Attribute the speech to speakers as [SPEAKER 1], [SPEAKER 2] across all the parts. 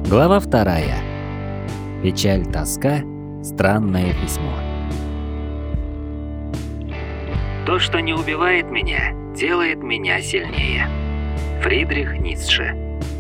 [SPEAKER 1] Глава 2. Печаль, тоска, странное письмо. То, что не убивает меня, делает меня сильнее. Фридрих Ницше.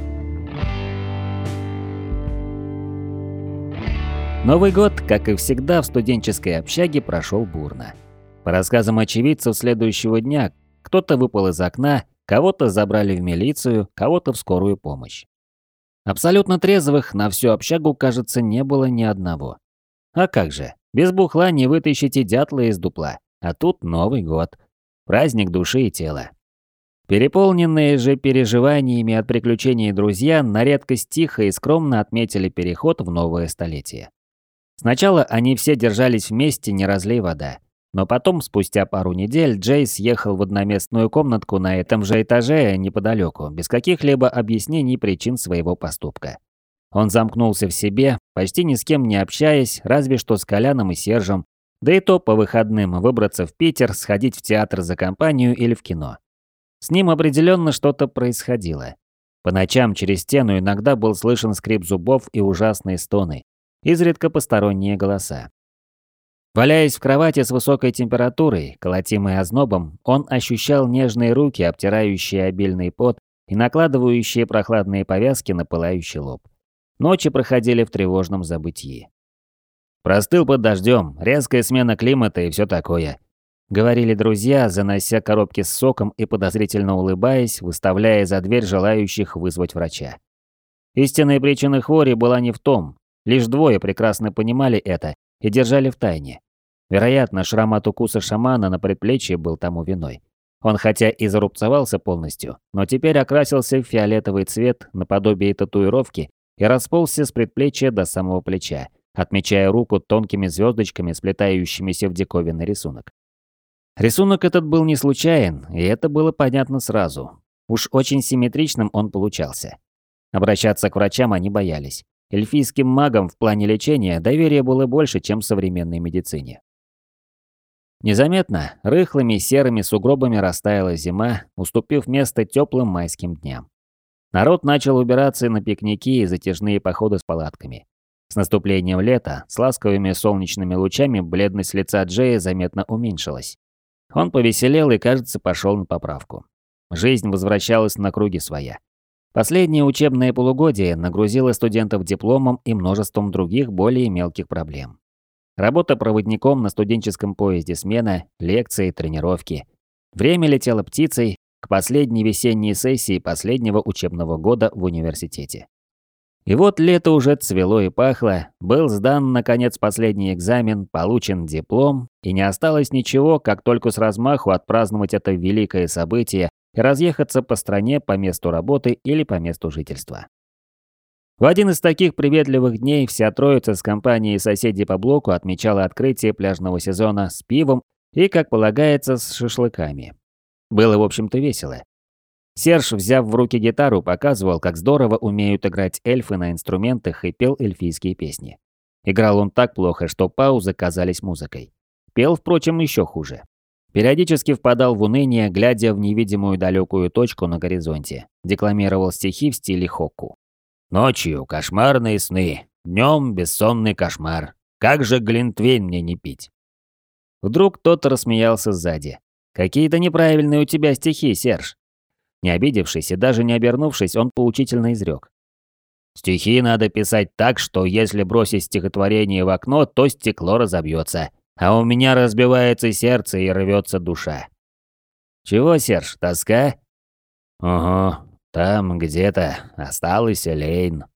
[SPEAKER 1] Новый год, как и всегда, в студенческой общаге прошел бурно. По рассказам очевидцев следующего дня, кто-то выпал из окна, кого-то забрали в милицию, кого-то в скорую помощь. Абсолютно трезвых на всю общагу, кажется, не было ни одного. А как же, без бухла не вытащите дятла из дупла, а тут Новый год. Праздник души и тела. Переполненные же переживаниями от приключений друзья на редкость тихо и скромно отметили переход в новое столетие. Сначала они все держались вместе, не разлей вода. Но потом, спустя пару недель, Джей съехал в одноместную комнатку на этом же этаже неподалеку, без каких-либо объяснений причин своего поступка. Он замкнулся в себе, почти ни с кем не общаясь, разве что с Коляном и Сержем, да и то по выходным выбраться в Питер, сходить в театр за компанию или в кино. С ним определенно что-то происходило. По ночам через стену иногда был слышен скрип зубов и ужасные стоны, изредка посторонние голоса. Валяясь в кровати с высокой температурой, колотимой ознобом, он ощущал нежные руки, обтирающие обильный пот и накладывающие прохладные повязки на пылающий лоб. Ночи проходили в тревожном забытии. «Простыл под дождем, резкая смена климата и все такое», — говорили друзья, занося коробки с соком и подозрительно улыбаясь, выставляя за дверь желающих вызвать врача. Истинная причина хвори была не в том, лишь двое прекрасно понимали это и держали в тайне. Вероятно, шрам от укуса шамана на предплечье был тому виной. Он хотя и зарубцевался полностью, но теперь окрасился в фиолетовый цвет наподобие татуировки и расползся с предплечья до самого плеча, отмечая руку тонкими звездочками, сплетающимися в диковинный рисунок. Рисунок этот был не случайен, и это было понятно сразу. Уж очень симметричным он получался. Обращаться к врачам они боялись. Эльфийским магам в плане лечения доверия было больше, чем в современной медицине. Незаметно, рыхлыми серыми сугробами растаяла зима, уступив место теплым майским дням. Народ начал убираться на пикники и затяжные походы с палатками. С наступлением лета, с ласковыми солнечными лучами, бледность лица Джея заметно уменьшилась. Он повеселел и, кажется, пошел на поправку. Жизнь возвращалась на круги своя. Последнее учебное полугодие нагрузило студентов дипломом и множеством других более мелких проблем. Работа проводником на студенческом поезде смена, лекции, тренировки. Время летело птицей к последней весенней сессии последнего учебного года в университете. И вот лето уже цвело и пахло, был сдан, наконец, последний экзамен, получен диплом, и не осталось ничего, как только с размаху отпраздновать это великое событие и разъехаться по стране по месту работы или по месту жительства. В один из таких приветливых дней вся троица с компанией соседей по блоку отмечала открытие пляжного сезона с пивом и, как полагается, с шашлыками. Было, в общем-то, весело. Серж, взяв в руки гитару, показывал, как здорово умеют играть эльфы на инструментах и пел эльфийские песни. Играл он так плохо, что паузы казались музыкой. Пел, впрочем, еще хуже. Периодически впадал в уныние, глядя в невидимую далекую точку на горизонте. Декламировал стихи в стиле хокку. «Ночью кошмарные сны, днем бессонный кошмар. Как же глинтвейн мне не пить?» Вдруг кто-то рассмеялся сзади. «Какие-то неправильные у тебя стихи, Серж». Не обидевшись и даже не обернувшись, он поучительно изрек. «Стихи надо писать так, что если бросить стихотворение в окно, то стекло разобьется, а у меня разбивается сердце и рвется душа». «Чего, Серж, тоска?» «Ага. Там где-то осталась Элейн».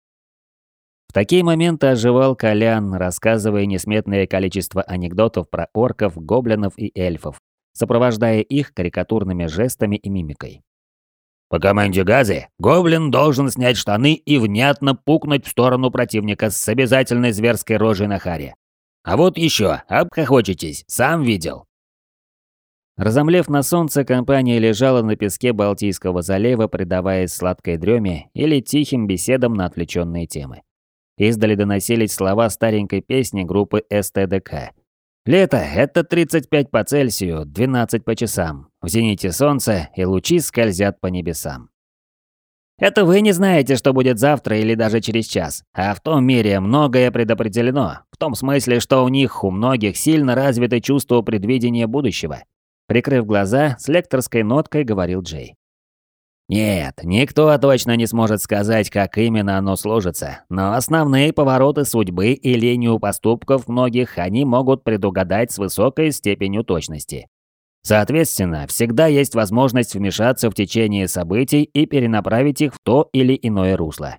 [SPEAKER 1] В такие моменты оживал Колян, рассказывая несметное количество анекдотов про орков, гоблинов и эльфов, сопровождая их карикатурными жестами и мимикой. «По команде Газы гоблин должен снять штаны и внятно пукнуть в сторону противника с обязательной зверской рожей на харе. А вот еще, обхохочетесь, сам видел». Разомлев на солнце, компания лежала на песке Балтийского залива, предаваясь сладкой дреме или тихим беседам на отвлеченные темы. Издали доносились слова старенькой песни группы СТДК. «Лето – это 35 по Цельсию, 12 по часам. В зените солнце, и лучи скользят по небесам». Это вы не знаете, что будет завтра или даже через час. А в том мире многое предопределено. В том смысле, что у многих сильно развито чувство предвидения будущего. Прикрыв глаза, с лекторской ноткой говорил Джей. Нет, никто точно не сможет сказать, как именно оно сложится, но основные повороты судьбы и линию поступков многих они могут предугадать с высокой степенью точности. Соответственно, всегда есть возможность вмешаться в течение событий и перенаправить их в то или иное русло.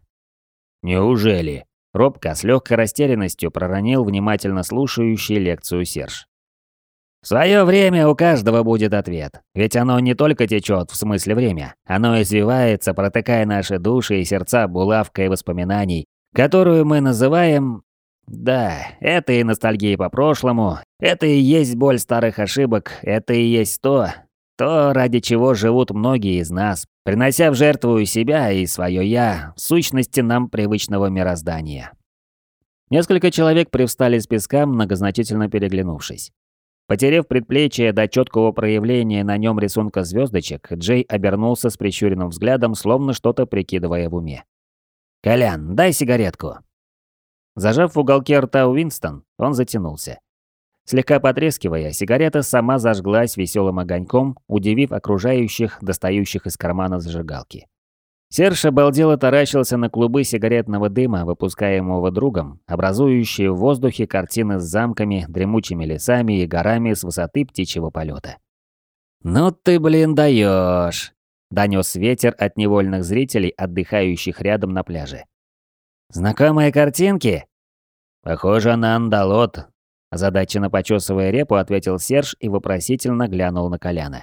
[SPEAKER 1] Неужели? Робко, с легкой растерянностью проронил внимательно слушающий лекцию Серж. В свое время у каждого будет ответ, ведь оно не только течет, в смысле время, оно извивается, протыкая наши души и сердца булавкой воспоминаний, которую мы называем... Да, это и ностальгия по прошлому, это и есть боль старых ошибок, это и есть то, ради чего живут многие из нас, принося в жертву и себя, и свое «я», в сущности нам привычного мироздания. Несколько человек привстали с песка, многозначительно переглянувшись. Потеряв предплечье до четкого проявления на нем рисунка звездочек, Джей обернулся с прищуренным взглядом, словно что-то прикидывая в уме. «Колян, дай сигаретку». Зажав в уголке рта Уинстон, он затянулся. Слегка потрескивая, сигарета сама зажглась веселым огоньком, удивив окружающих, достающих из кармана зажигалки. Серж обалдело таращился на клубы сигаретного дыма, выпускаемого другом, образующие в воздухе картины с замками, дремучими лесами и горами с высоты птичьего полета. «Ну ты, блин, даешь! Донес ветер от невольных зрителей, отдыхающих рядом на пляже. «Знакомые картинки?» «Похоже на андалот», – озадаченно почесывая репу, ответил Серж и вопросительно глянул на Коляна.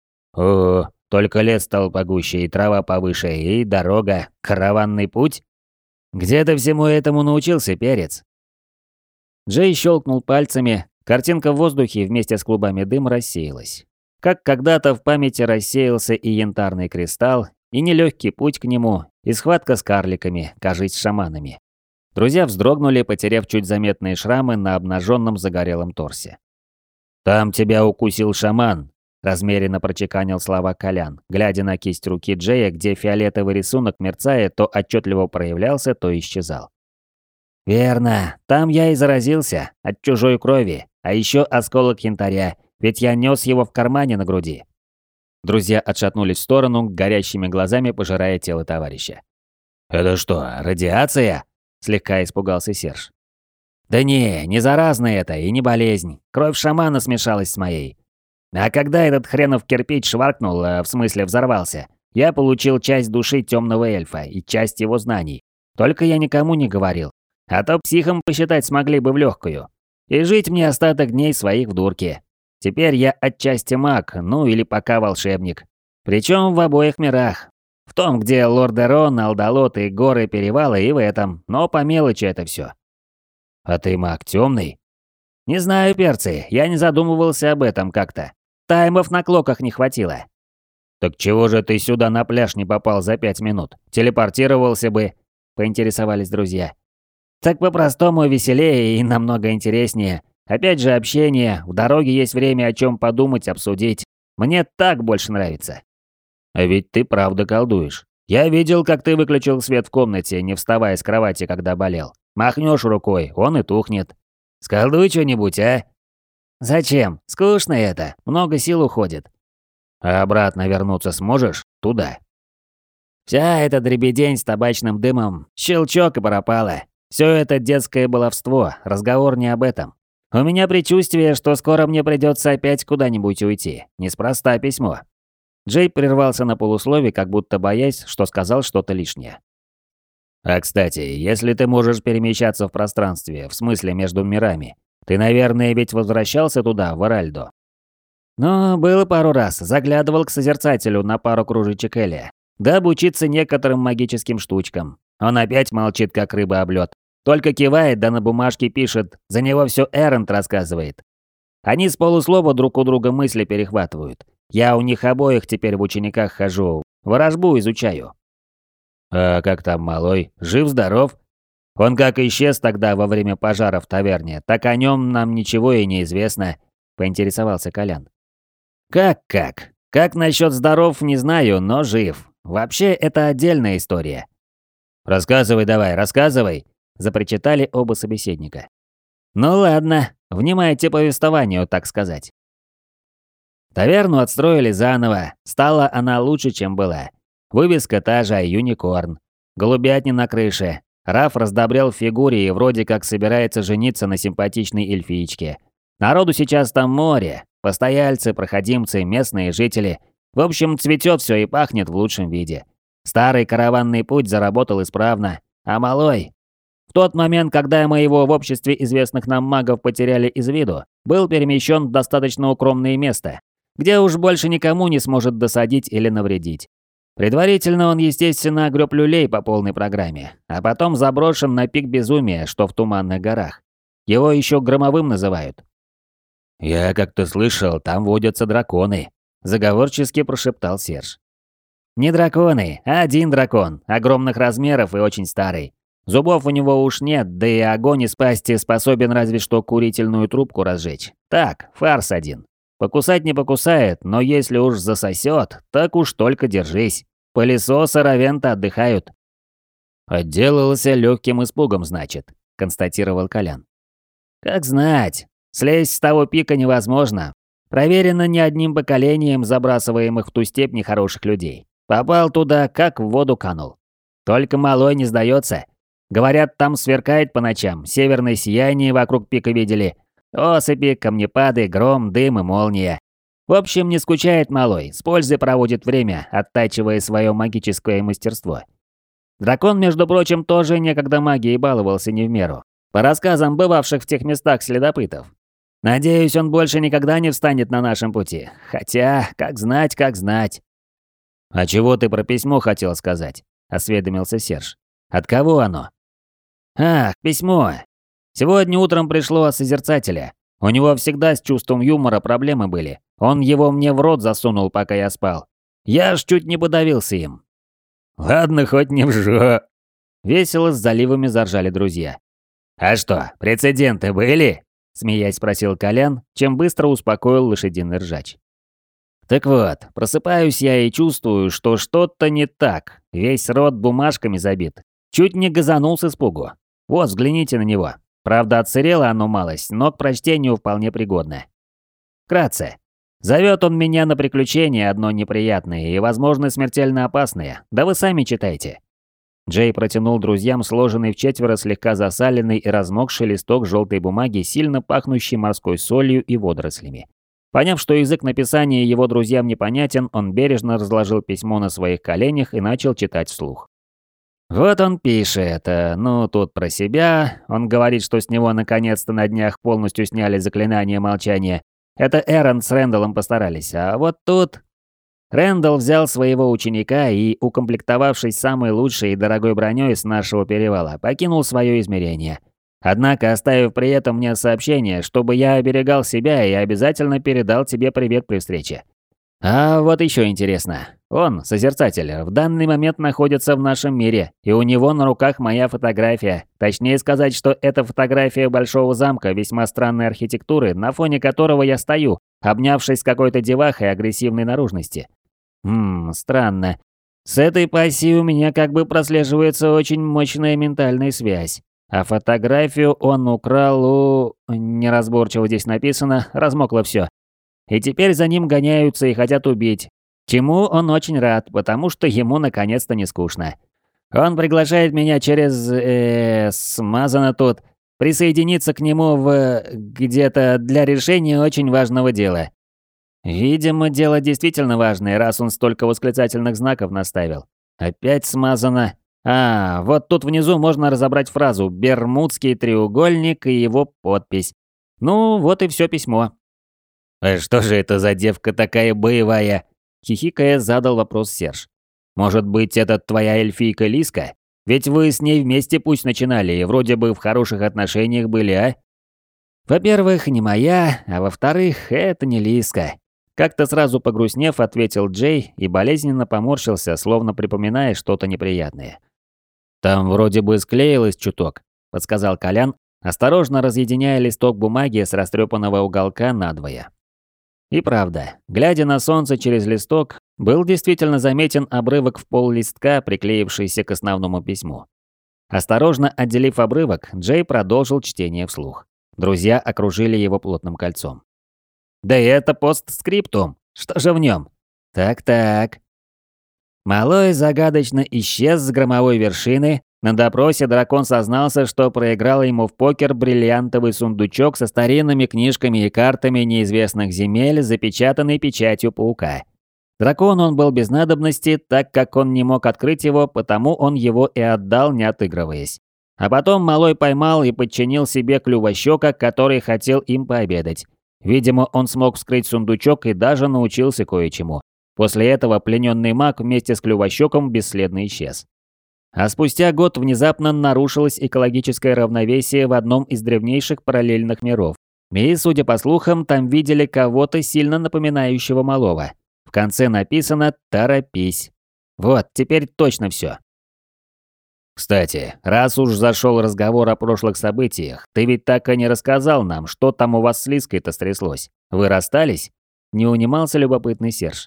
[SPEAKER 1] «О, только лес стал погуще, и трава повыше, и дорога, караванный путь? Где ты всему этому научился, перец?» Джей щелкнул пальцами, картинка в воздухе вместе с клубами дыма рассеялась. Как когда-то в памяти рассеялся и янтарный кристалл, и нелегкий путь к нему, и схватка с карликами, кажись, шаманами. Друзья вздрогнули, потеряв чуть заметные шрамы на обнаженном загорелом торсе. «Там тебя укусил шаман», – размеренно прочеканил слова Колян, глядя на кисть руки Джея, где фиолетовый рисунок, мерцая, то отчетливо проявлялся, то исчезал. «Верно, там я и заразился, от чужой крови, а еще осколок янтаря, ведь я нес его в кармане на груди». Друзья отшатнулись в сторону, горящими глазами пожирая тело товарища. «Это что, радиация?» – слегка испугался Серж. «Да не заразно это и не болезнь. Кровь шамана смешалась с моей. А когда этот хренов кирпич шваркнул, в смысле взорвался, я получил часть души темного эльфа и часть его знаний. Только я никому не говорил. А то психом посчитать смогли бы в легкую. И жить мне остаток дней своих в дурке. Теперь я отчасти маг, ну или пока волшебник. Причем в обоих мирах. В том, где Лордерон, Алдалот и горы перевала, и в этом. Но по мелочи это все. А ты маг темный? Не знаю, перцы, я не задумывался об этом как-то. Таймов на клоках не хватило. Так чего же ты сюда на пляж не попал за 5 минут? Телепортировался бы, поинтересовались друзья. Так по-простому веселее и намного интереснее. Опять же общение, в дороге есть время о чем подумать, обсудить. Мне так больше нравится. А ведь ты правда колдуешь. Я видел, как ты выключил свет в комнате, не вставая с кровати, когда болел. Махнешь рукой, он и тухнет. Сколдуй что-нибудь, а? Зачем? Скучно это, много сил уходит. А обратно вернуться сможешь? Туда. Вся эта дребедень с табачным дымом, щелчок и пропало. Все это детское баловство, разговор не об этом. У меня предчувствие, что скоро мне придется опять куда-нибудь уйти. Неспроста письмо. Джей прервался на полуслове, как будто боясь, что сказал что-то лишнее. А кстати, если ты можешь перемещаться в пространстве, в смысле между мирами, ты, наверное, ведь возвращался туда, в Иральдо? Ну, было пару раз. Заглядывал к Созерцателю на пару кружечек Эля. Да обучиться некоторым магическим штучкам. Он опять молчит, как рыба об лёд. Только кивает, да на бумажке пишет, за него все Эрент рассказывает. Они с полуслова друг у друга мысли перехватывают. Я у них обоих теперь в учениках хожу, ворожбу изучаю. А как там малой? Жив-здоров? Он как исчез тогда во время пожара в таверне, так о нем нам ничего и не известно, поинтересовался Колян. Как? Как насчет здоров, не знаю, но жив. Вообще, это отдельная история». «Рассказывай давай, рассказывай», – запричитали оба собеседника. «Ну ладно, внимайте повествованию, так сказать». Таверну отстроили заново, стала она лучше, чем была. Вывеска та же «Юникорн». Голубятни на крыше. Раф раздобрел в фигуре и вроде как собирается жениться на симпатичной эльфиечке. Народу сейчас там море. Постояльцы, проходимцы, местные жители. В общем, цветет все и пахнет в лучшем виде. Старый караванный путь заработал исправно. А малой? В тот момент, когда мы его в обществе известных нам магов потеряли из виду, был перемещен в достаточно укромное место, где уж больше никому не сможет досадить или навредить. Предварительно он, естественно, огреб люлей по полной программе, а потом заброшен на пик безумия, что в Туманных горах. Его еще Громовым называют. «Я как-то слышал, там водятся драконы», – заговорчески прошептал Серж. «Не драконы, а один дракон, огромных размеров и очень старый. Зубов у него уж нет, да и огонь из пасти способен разве что курительную трубку разжечь. Так, фарс один. Покусать не покусает, но если уж засосет, так уж только держись. Пылесосы Равента отдыхают». «Отделался легким испугом, значит», – констатировал Колян. «Как знать. Слезть с того пика невозможно. Проверено не одним поколением забрасываемых в ту степь нехороших людей. Попал туда, как в воду канул. Только малой не сдается. Говорят, там сверкает по ночам, северное сияние вокруг пика видели. Осыпи, камнепады, гром, дым и молния. В общем, не скучает малой, с пользой проводит время, оттачивая свое магическое мастерство. Дракон, между прочим, тоже некогда магией баловался не в меру. По рассказам бывавших в тех местах следопытов. Надеюсь, он больше никогда не встанет на нашем пути. Хотя, как знать, как знать. «А чего ты про письмо хотел сказать?» – осведомился Серж. «От кого оно?» «Ах, письмо. Сегодня утром пришло от Созерцателя. У него всегда с чувством юмора проблемы были. Он его мне в рот засунул, пока я спал. Я аж чуть не подавился им». «Ладно, хоть не вжо». Весело с заливами заржали друзья. «А что, прецеденты были?» – смеясь спросил Колян, чем быстро успокоил лошадиный ржач. «Так вот, просыпаюсь я и чувствую, что что-то не так. Весь рот бумажками забит. Чуть не газанул с испугу. Вот, взгляните на него. Правда, отсырело оно малость, но к прочтению вполне пригодно. Вкратце. Зовет он меня на приключения одно неприятное и, возможно, смертельно опасное. Да вы сами читайте». Джей протянул друзьям сложенный вчетверо слегка засаленный и размокший листок желтой бумаги, сильно пахнущий морской солью и водорослями. Поняв, что язык написания его друзьям непонятен, он бережно разложил письмо на своих коленях и начал читать вслух. Вот он пишет, тут про себя. Он говорит, что с него наконец-то на днях полностью сняли заклинание молчания. Это Эрон с Рэндаллом постарались, а вот тут... Рэндалл взял своего ученика и, укомплектовавшись самой лучшей и дорогой броней с нашего перевала, покинул свое измерение. Однако оставив при этом мне сообщение, чтобы я оберегал себя и обязательно передал тебе привет при встрече. А вот еще интересно. Он, Созерцатель, в данный момент находится в нашем мире, и у него на руках моя фотография. Точнее сказать, что это фотография большого замка весьма странной архитектуры, на фоне которого я стою, обнявшись с какой-то девахой агрессивной наружности. Странно. С этой пассией у меня как бы прослеживается очень мощная ментальная связь. А фотографию он украл у... Неразборчиво здесь написано, размокло все. И теперь за ним гоняются и хотят убить. Чему он очень рад, потому что ему наконец-то не скучно. Он приглашает меня через... смазано тут... присоединиться к нему где-то для решения очень важного дела. Видимо, дело действительно важное, раз он столько восклицательных знаков наставил. Опять смазано. Вот тут внизу можно разобрать фразу «Бермудский треугольник» и его подпись. Ну, вот и все письмо. «А что же это за девка такая боевая?» – хихикая задал вопрос Серж. «Может быть, это твоя эльфийка Лиска? Ведь вы с ней вместе пусть начинали и вроде бы в хороших отношениях были, а?» «Во-первых, не моя, а во-вторых, это не Лиска». Как-то сразу погрустнев, ответил Джей и болезненно поморщился, словно припоминая что-то неприятное. «Там вроде бы склеилось чуток», – подсказал Колян, осторожно разъединяя листок бумаги с растрепанного уголка надвое. И правда, глядя на солнце через листок, был действительно заметен обрывок в пол листка, приклеившийся к основному письму. Осторожно отделив обрывок, Джей продолжил чтение вслух. Друзья окружили его плотным кольцом. «Да и это постскриптум. Что же в нем? Так-так». Малой загадочно исчез с громовой вершины. На допросе дракон сознался, что проиграл ему в покер бриллиантовый сундучок со старинными книжками и картами неизвестных земель, запечатанный печатью паука. Дракон он был без надобности, так как он не мог открыть его, потому он его и отдал, не отыгрываясь. А потом Малой поймал и подчинил себе клювощёка, который хотел им пообедать. Видимо, он смог вскрыть сундучок и даже научился кое-чему. После этого плененный маг вместе с клювощёком бесследно исчез. А спустя год внезапно нарушилось экологическое равновесие в одном из древнейших параллельных миров. И, судя по слухам, там видели кого-то сильно напоминающего Малого. В конце написано «Торопись». Вот, теперь точно все. Кстати, раз уж зашел разговор о прошлых событиях, ты ведь так и не рассказал нам, что там у вас с Лиской-то стряслось. Вы расстались? Не унимался любопытный Серж.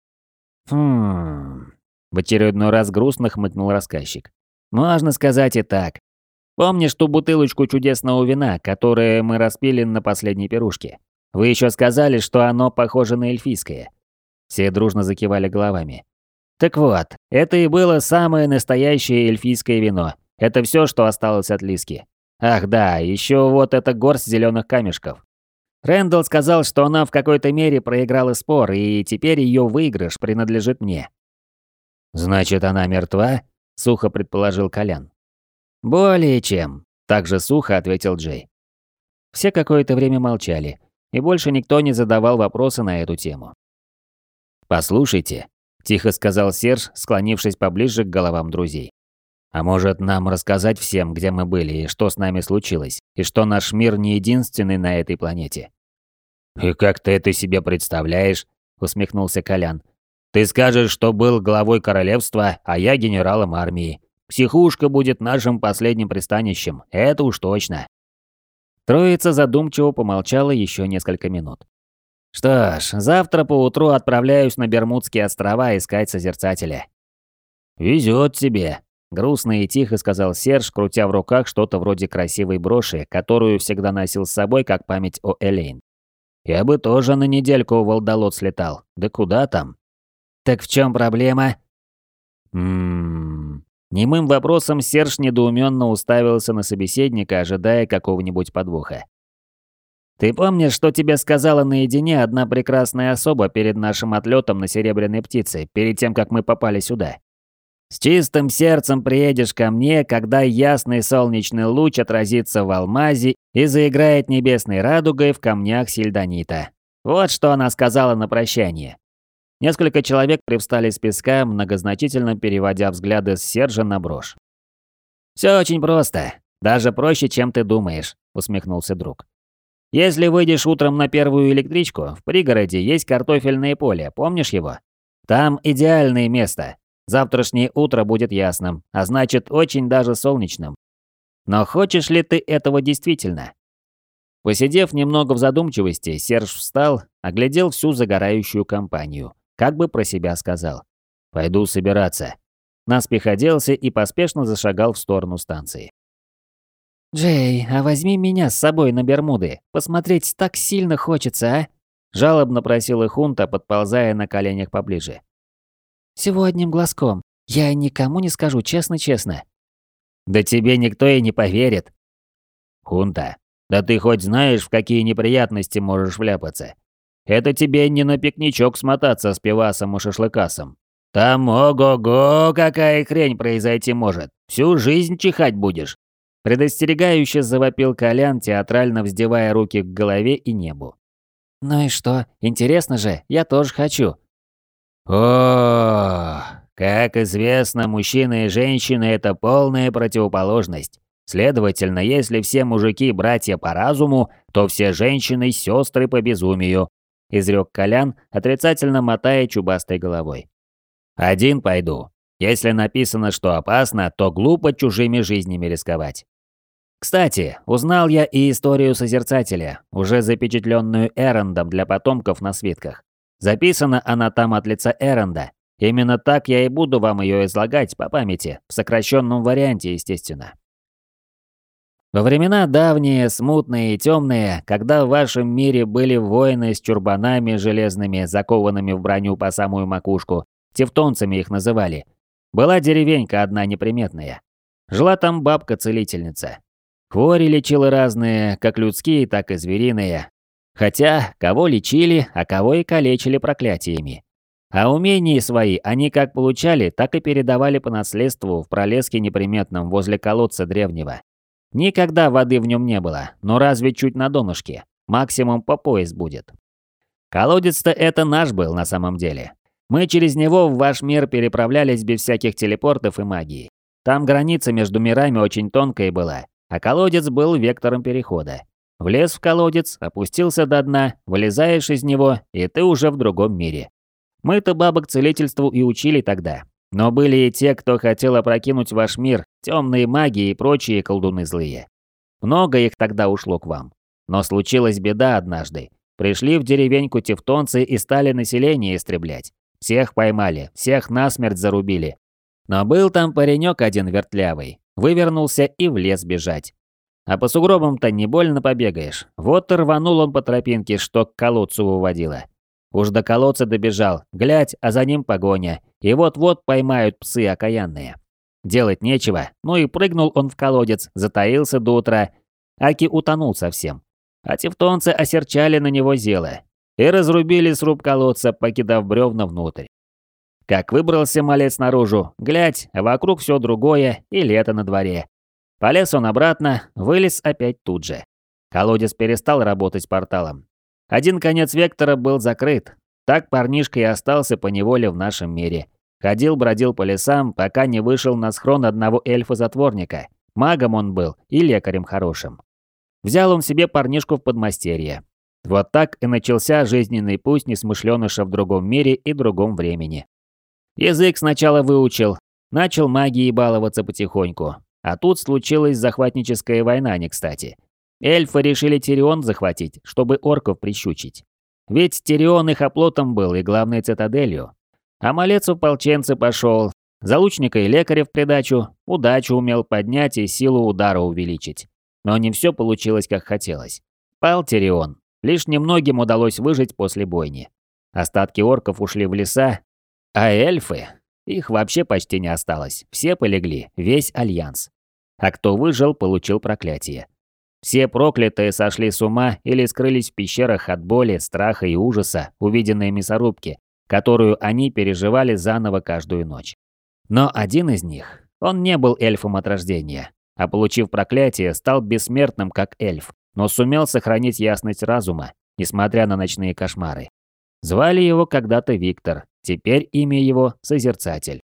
[SPEAKER 1] В очередной раз грустно хмыкнул рассказчик. Можно сказать и так. Помнишь ту бутылочку чудесного вина, которое мы распили на последней пирушке? Вы еще сказали, что оно похоже на эльфийское. Все дружно закивали головами. Так вот, это и было самое настоящее эльфийское вино. Это все, что осталось от Лиски. Ах да, еще вот эта горсть зеленых камешков. Рэндалл сказал, что она в какой-то мере проиграла спор, и теперь ее выигрыш принадлежит мне. «Значит, она мертва?» – сухо предположил Колян. «Более чем», – также сухо ответил Джей. Все какое-то время молчали, и больше никто не задавал вопросы на эту тему. «Послушайте», – тихо сказал Серж, склонившись поближе к головам друзей. «А может, нам рассказать всем, где мы были и что с нами случилось, и что наш мир не единственный на этой планете?» «И как ты это себе представляешь?» – усмехнулся Колян. «Ты скажешь, что был главой королевства, а я генералом армии. Психушка будет нашим последним пристанищем, это уж точно». Троица задумчиво помолчала еще несколько минут. «Что ж, завтра поутру отправляюсь на Бермудские острова искать Созерцателя». «Везет тебе», – грустно и тихо сказал Серж, крутя в руках что-то вроде красивой броши, которую всегда носил с собой как память о Элейн. «Я бы тоже на недельку в Волдолот слетал. Да куда там?» «Так в чем проблема?» Немым вопросом Серж недоуменно уставился на собеседника, ожидая какого-нибудь подвоха. «Ты помнишь, что тебе сказала наедине одна прекрасная особа перед нашим отлетом на Серебряной птице, перед тем, как мы попали сюда? С чистым сердцем приедешь ко мне, когда ясный солнечный луч отразится в алмазе и заиграет небесной радугой в камнях сельдонита». Вот что она сказала на прощание. Несколько человек привстали с песка, многозначительно переводя взгляды с Сержа на брошь. «Все очень просто. Даже проще, чем ты думаешь», — усмехнулся друг. «Если выйдешь утром на первую электричку, в пригороде есть картофельное поле, помнишь его? Там идеальное место. Завтрашнее утро будет ясным, а значит, очень даже солнечным. Но хочешь ли ты этого действительно?» Посидев немного в задумчивости, Серж встал, оглядел всю загорающую компанию. Как бы про себя сказал. «Пойду собираться». Наспех оделся и поспешно зашагал в сторону станции. «Джей, а возьми меня с собой на Бермуды. Посмотреть так сильно хочется, а?» Жалобно просила Хунта, подползая на коленях поближе. «Всего одним глазком. Я никому не скажу, честно-честно». «Да тебе никто и не поверит». «Хунта, да ты хоть знаешь, в какие неприятности можешь вляпаться? Это тебе не на пикничок смотаться с пивасом и шашлыкасом. Там ого-го, какая хрень произойти может. Всю жизнь чихать будешь». Предостерегающе завопил Колян, театрально вздевая руки к голове и небу. «Ну и что? Интересно же, я тоже хочу». «О, как известно, мужчина и женщина – это полная противоположность. Следовательно, если все мужики – братья по разуму, то все женщины – сестры по безумию», – изрек Колян, отрицательно мотая чубастой головой. «Один пойду. Если написано, что опасно, то глупо чужими жизнями рисковать». Кстати, узнал я и историю Созерцателя, уже запечатленную Эрондом для потомков на свитках. Записана она там от лица Эронда. Именно так я и буду вам ее излагать по памяти, в сокращенном варианте, естественно. Во времена давние, смутные и темные, когда в вашем мире были воины с чурбанами железными, закованными в броню по самую макушку, тевтонцами их называли, была деревенька одна неприметная. Жила там бабка-целительница. Хвори лечила разные, как людские, так и звериные. Хотя, кого лечили, а кого и калечили проклятиями. А умения свои они как получали, так и передавали по наследству в пролеске неприметном возле колодца древнего. Никогда воды в нем не было, но разве чуть на донышке. Максимум по пояс будет. Колодец-то это наш был на самом деле. Мы через него в ваш мир переправлялись без всяких телепортов и магии. Там граница между мирами очень тонкая была, а колодец был вектором перехода. Влез в колодец, опустился до дна, вылезаешь из него, и ты уже в другом мире. Мы-то бабок целительству и учили тогда. Но были и те, кто хотел опрокинуть ваш мир, темные маги и прочие колдуны злые. Много их тогда ушло к вам. Но случилась беда однажды. Пришли в деревеньку тевтонцы и стали население истреблять. Всех поймали, всех насмерть зарубили. Но был там паренек один вертлявый. Вывернулся и в лес бежать. А по сугробам-то не больно побегаешь. Вот и рванул он по тропинке, что к колодцу выводило. Уж до колодца добежал, глядь, а за ним погоня. И вот-вот поймают псы окаянные. Делать нечего, ну и прыгнул он в колодец, затаился до утра. Аки утонул совсем. А тевтонцы осерчали на него зело. И разрубили сруб колодца, покидав бревна внутрь. Как выбрался малец наружу, глядь, а вокруг все другое и лето на дворе. Полез он обратно, вылез опять тут же. Колодец перестал работать порталом. Один конец вектора был закрыт. Так парнишка и остался поневоле в нашем мире. Ходил-бродил по лесам, пока не вышел на схрон одного эльфа-затворника. Магом он был и лекарем хорошим. Взял он себе парнишку в подмастерье. Вот так и начался жизненный путь несмышленыша в другом мире и другом времени. Язык сначала выучил, начал магией баловаться потихоньку. А тут случилась захватническая война не кстати. Эльфы решили Тирион захватить, чтобы орков прищучить. Ведь Тирион их оплотом был и главной цитаделью. А малец в ополченцы пошел. За лучника и лекаря в придачу, удачу умел поднять и силу удара увеличить. Но не все получилось, как хотелось. Пал Тирион. Лишь немногим удалось выжить после бойни. Остатки орков ушли в леса, а эльфы... Их вообще почти не осталось. Все полегли, весь альянс. А кто выжил, получил проклятие. Все проклятые сошли с ума или скрылись в пещерах от боли, страха и ужаса, увиденной мясорубки, которую они переживали заново каждую ночь. Но один из них, он не был эльфом от рождения, а получив проклятие, стал бессмертным как эльф, но сумел сохранить ясность разума, несмотря на ночные кошмары. Звали его когда-то Виктор, теперь имя его Созерцатель.